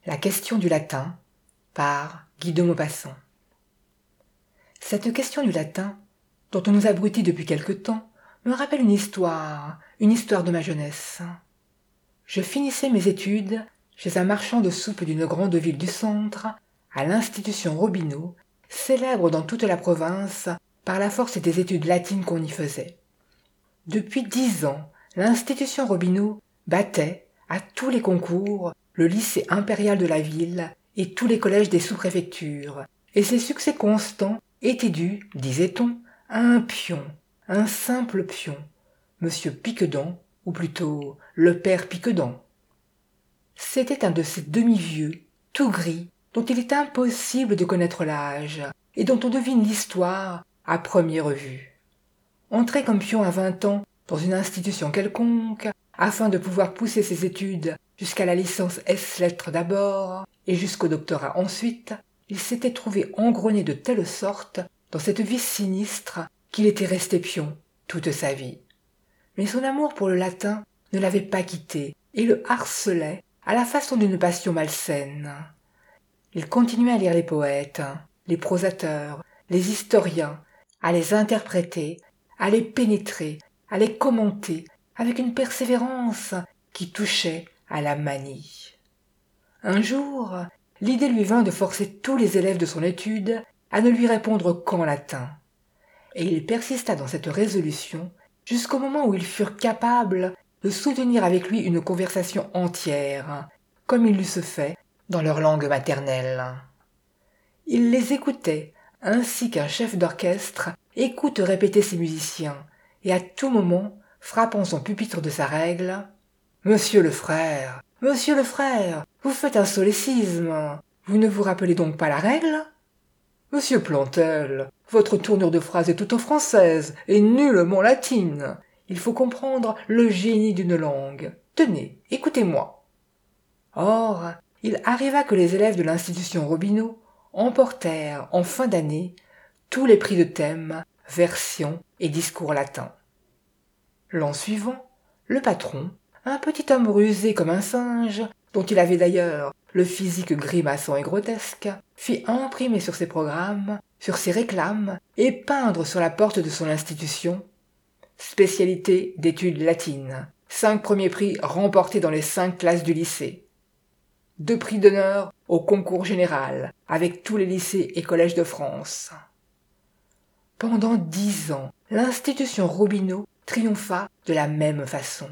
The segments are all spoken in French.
La question du latin par Guy de Maupassant. Cette question du latin, dont on nous abrutit depuis quelque temps, me rappelle une histoire de ma jeunesse. Je finissais mes études chez un marchand de soupe d'une grande ville du centre, à l'institution Robineau, célèbre dans toute la province par la force des études latines qu'on y faisait. Depuis 10 ans, l'institution Robineau battait, à tous les concours, le lycée impérial de la ville et tous les collèges des sous-préfectures, et ses succès constants étaient dus, disait-on, à un pion, un simple pion, Monsieur Piquedan, ou plutôt le père Piquedan. C'était un de ces demi-vieux, tout gris, dont il est impossible de connaître l'âge, et dont on devine l'histoire à première vue. Entrer comme pion à 20 ans dans une institution quelconque, afin de pouvoir pousser ses études jusqu'à la licence ès-lettres d'abord, et jusqu'au doctorat ensuite, il s'était trouvé engrené de telle sorte dans cette vie sinistre qu'il était resté pion toute sa vie. Mais son amour pour le latin ne l'avait pas quitté et le harcelait à la façon d'une passion malsaine. Il continuait à lire les poètes, les prosateurs, les historiens, à les interpréter, à les pénétrer, à les commenter, avec une persévérance qui touchait à la manie. Un jour, l'idée lui vint de forcer tous les élèves de son étude à ne lui répondre qu'en latin. Et il persista dans cette résolution jusqu'au moment où ils furent capables de soutenir avec lui une conversation entière, comme ils l'eussent fait dans leur langue maternelle. Il les écoutait, ainsi qu'un chef d'orchestre écoute répéter ses musiciens, et à tout moment, frappant son pupitre de sa règle, « Monsieur le frère, vous faites un solécisme, vous ne vous rappelez donc pas la règle ? Monsieur Plantel, votre tournure de phrase est toute française et nullement latine. Il faut comprendre le génie d'une langue. Tenez, écoutez-moi. » Or, il arriva que les élèves de l'institution Robineau emportèrent, en fin d'année, tous les prix de thème, version et discours latins. L'an suivant, le patron, un petit homme rusé comme un singe, dont il avait d'ailleurs le physique grimaçant et grotesque, fit imprimer sur ses programmes, sur ses réclames, et peindre sur la porte de son institution « Spécialité d'études latines, 5 premiers prix remportés dans les 5 classes du lycée. 2 prix d'honneur au concours général, avec tous les lycées et collèges de France. » Pendant 10 ans, l'institution Robineau triompha de la même façon.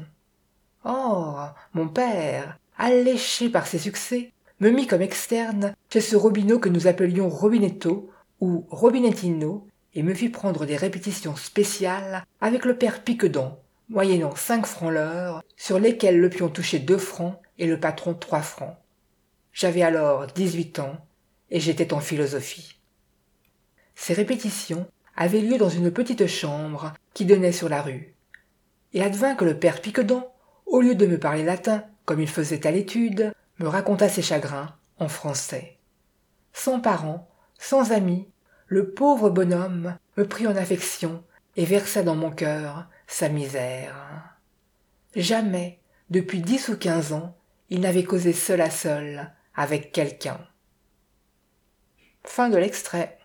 Or, mon père, alléché par ses succès, me mit comme externe chez ce Robineau que nous appelions Robinetto ou Robinettino et me fit prendre des répétitions spéciales avec le père Piquedan, moyennant 5 francs l'heure, sur lesquels le pion touchait 2 francs et le patron 3 francs. J'avais alors 18 ans et j'étais en philosophie. Ces répétitions avaient lieu dans une petite chambre qui donnait sur la rue. Il advint que le père Piquedan, au lieu de me parler latin, comme il faisait à l'étude, me raconta ses chagrins en français. Sans parents, sans amis, le pauvre bonhomme me prit en affection et versa dans mon cœur sa misère. Jamais, depuis 10 ou 15 ans, il n'avait causé seul à seul avec quelqu'un. Fin de l'extrait.